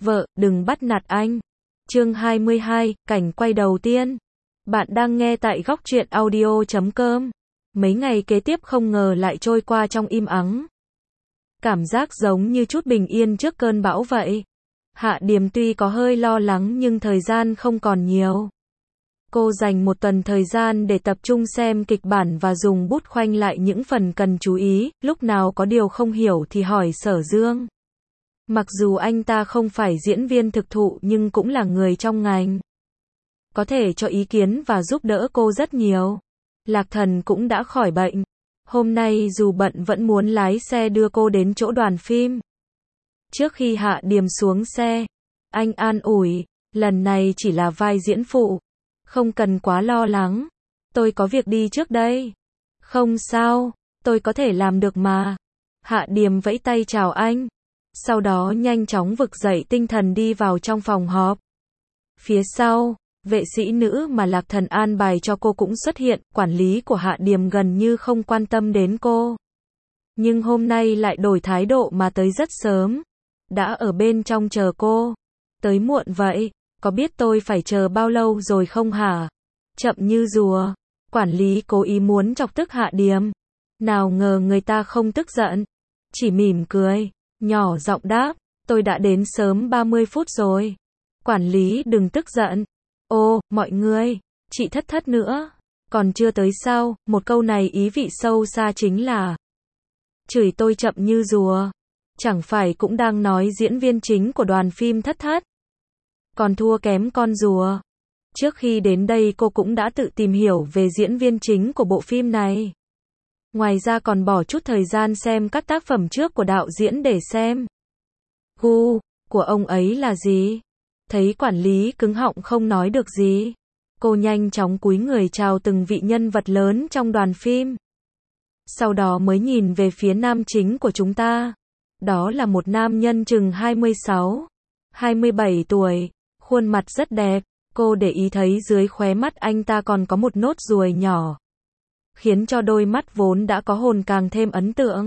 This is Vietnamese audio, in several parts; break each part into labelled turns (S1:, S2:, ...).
S1: Vợ, đừng bắt nạt anh. Chương 22, cảnh quay đầu tiên. Bạn đang nghe tại góc truyện audio.com. Mấy ngày kế tiếp không ngờ lại trôi qua trong im ắng. Cảm giác giống như chút bình yên trước cơn bão vậy. Hạ Điềm tuy có hơi lo lắng nhưng thời gian không còn nhiều. Cô dành một tuần thời gian để tập trung xem kịch bản và dùng bút khoanh lại những phần cần chú ý, lúc nào có điều không hiểu thì hỏi Sở Dương. Mặc dù anh ta không phải diễn viên thực thụ nhưng cũng là người trong ngành. Có thể cho ý kiến và giúp đỡ cô rất nhiều. Lạc Thần cũng đã khỏi bệnh. Hôm nay dù bận vẫn muốn lái xe đưa cô đến chỗ đoàn phim. Trước khi Hạ Điềm xuống xe, anh an ủi, lần này chỉ là vai diễn phụ. Không cần quá lo lắng. Tôi có việc đi trước đây. Không sao, tôi có thể làm được mà. Hạ Điềm vẫy tay chào anh. Sau đó nhanh chóng vực dậy tinh thần đi vào trong phòng họp. Phía sau, vệ sĩ nữ mà Lạc Thần an bài cho cô cũng xuất hiện, quản lý của Hạ Điềm gần như không quan tâm đến cô. Nhưng hôm nay lại đổi thái độ mà tới rất sớm. Đã ở bên trong chờ cô. Tới muộn vậy, có biết tôi phải chờ bao lâu rồi không hả? Chậm như rùa. Quản lý cố ý muốn chọc tức Hạ Điềm. Nào ngờ người ta không tức giận. Chỉ mỉm cười. Nhỏ giọng đáp, tôi đã đến sớm 30 phút rồi. Quản lý đừng tức giận. Ô, mọi người, chị Thất nữa. Còn chưa tới sao? Một câu này ý vị sâu xa chính là chửi tôi chậm như rùa. Chẳng phải cũng đang nói diễn viên chính của đoàn phim Thất. Còn thua kém con rùa. Trước khi đến đây cô cũng đã tự tìm hiểu về diễn viên chính của bộ phim này. Ngoài ra còn bỏ chút thời gian xem các tác phẩm trước của đạo diễn để xem gu của ông ấy là gì. Thấy quản lý cứng họng không nói được gì. Cô nhanh chóng cúi người chào từng vị nhân vật lớn trong đoàn phim. Sau đó mới nhìn về phía nam chính của chúng ta. Đó là một nam nhân chừng 26, 27 tuổi, khuôn mặt rất đẹp. Cô để ý thấy dưới khóe mắt anh ta còn có một nốt ruồi nhỏ, khiến cho đôi mắt vốn đã có hồn càng thêm ấn tượng.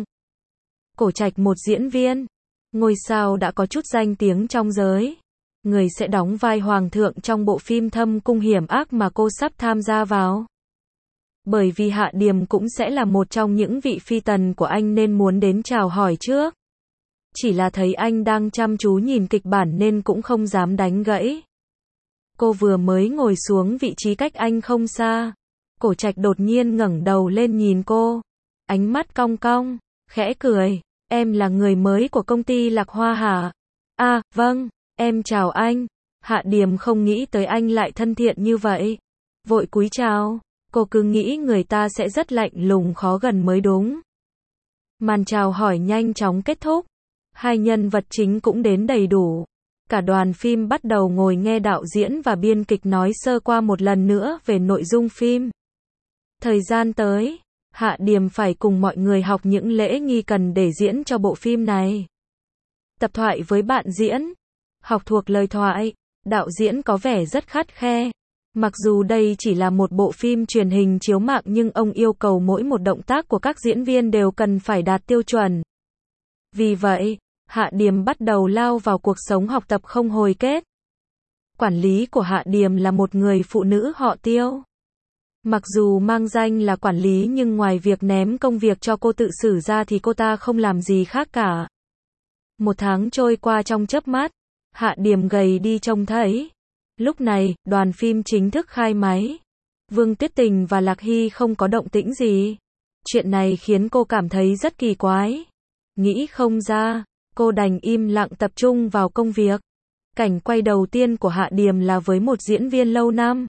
S1: Cổ Trạch, một diễn viên, ngôi sao đã có chút danh tiếng trong giới. Người sẽ đóng vai hoàng thượng trong bộ phim Thâm Cung Hiểm Ác mà cô sắp tham gia vào. Bởi vì Hạ Điềm cũng sẽ là một trong những vị phi tần của anh nên muốn đến chào hỏi trước. Chỉ là thấy anh đang chăm chú nhìn kịch bản nên cũng không dám đánh gãy. Cô vừa mới ngồi xuống vị trí cách anh không xa. Cổ Trạch đột nhiên ngẩng đầu lên nhìn cô. Ánh mắt cong cong, khẽ cười. Em là người mới của công ty Lạc Hoa hả? À, vâng, em chào anh. Hạ Điềm không nghĩ tới anh lại thân thiện như vậy. Vội cúi chào. Cô cứ nghĩ người ta sẽ rất lạnh lùng khó gần mới đúng. Màn chào hỏi nhanh chóng kết thúc. Hai nhân vật chính cũng đến đầy đủ. Cả đoàn phim bắt đầu ngồi nghe đạo diễn và biên kịch nói sơ qua một lần nữa về nội dung phim. Thời gian tới, Hạ Điềm phải cùng mọi người học những lễ nghi cần để diễn cho bộ phim này. Tập thoại với bạn diễn, học thuộc lời thoại, đạo diễn có vẻ rất khắt khe. Mặc dù đây chỉ là một bộ phim truyền hình chiếu mạng nhưng ông yêu cầu mỗi một động tác của các diễn viên đều cần phải đạt tiêu chuẩn. Vì vậy, Hạ Điềm bắt đầu lao vào cuộc sống học tập không hồi kết. Quản lý của Hạ Điềm là một người phụ nữ họ Tiêu. Mặc dù mang danh là quản lý nhưng ngoài việc ném công việc cho cô tự xử ra thì cô ta không làm gì khác cả. Một tháng trôi qua trong chớp mắt, Hạ Điềm gầy đi trông thấy. Lúc này, đoàn phim chính thức khai máy. Vương Tuyết Tình và Lạc Hy không có động tĩnh gì. Chuyện này khiến cô cảm thấy rất kỳ quái. Nghĩ không ra, cô đành im lặng tập trung vào công việc. Cảnh quay đầu tiên của Hạ Điềm là với một diễn viên lâu năm.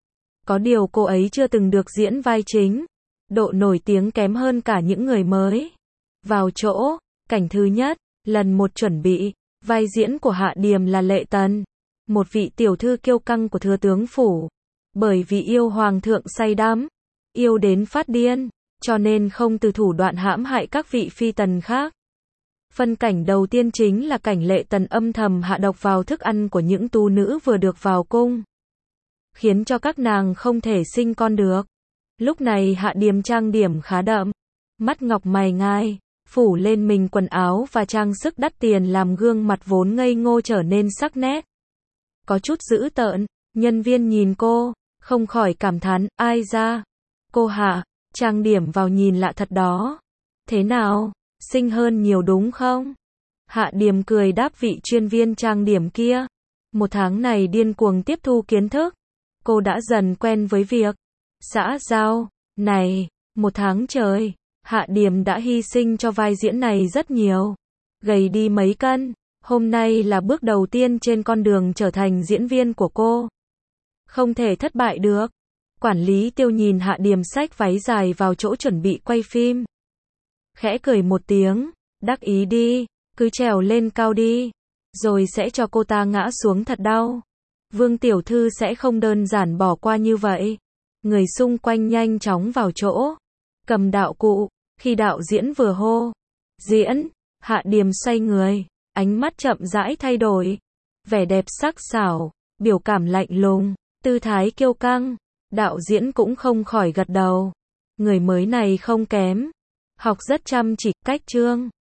S1: Có điều cô ấy chưa từng được diễn vai chính. Độ nổi tiếng kém hơn cả những người mới. Vào chỗ, cảnh thứ nhất, lần một chuẩn bị. Vai diễn của Hạ Điềm là Lệ Tần, một vị tiểu thư kiêu căng của thừa tướng phủ. Bởi vì yêu hoàng thượng say đắm, yêu đến phát điên, cho nên không từ thủ đoạn hãm hại các vị phi tần khác. Phân cảnh đầu tiên chính là cảnh Lệ Tần âm thầm hạ độc vào thức ăn của những tú nữ vừa được vào cung, khiến cho các nàng không thể sinh con được. Lúc này Hạ Điềm trang điểm khá đậm, mắt ngọc mày ngai, phủ lên mình quần áo và trang sức đắt tiền làm gương mặt vốn ngây ngô trở nên sắc nét. Có chút dữ tợn, nhân viên nhìn cô, không khỏi cảm thán, ai ra? Cô Hạ, trang điểm vào nhìn lạ thật đó. Thế nào, xinh hơn nhiều đúng không? Hạ Điềm cười đáp vị chuyên viên trang điểm kia. Một tháng này điên cuồng tiếp thu kiến thức. Cô đã dần quen với việc xã giao này. Một tháng trời, Hạ Điềm đã hy sinh cho vai diễn này rất nhiều. Gầy đi mấy cân. Hôm nay là bước đầu tiên trên con đường trở thành diễn viên của cô. Không thể thất bại được. Quản lý Tiêu nhìn Hạ Điềm xách váy dài vào chỗ chuẩn bị quay phim. Khẽ cười một tiếng, đắc ý đi, cứ trèo lên cao đi, rồi sẽ cho cô ta ngã xuống thật đau. Vương tiểu thư sẽ không đơn giản bỏ qua như vậy. Người xung quanh nhanh chóng vào chỗ, cầm đạo cụ, khi đạo diễn vừa hô, diễn, Hạ Điềm xoay người, ánh mắt chậm rãi thay đổi, vẻ đẹp sắc sảo, biểu cảm lạnh lùng, tư thái kiêu căng, đạo diễn cũng không khỏi gật đầu. Người mới này không kém, học rất chăm chỉ, cách chương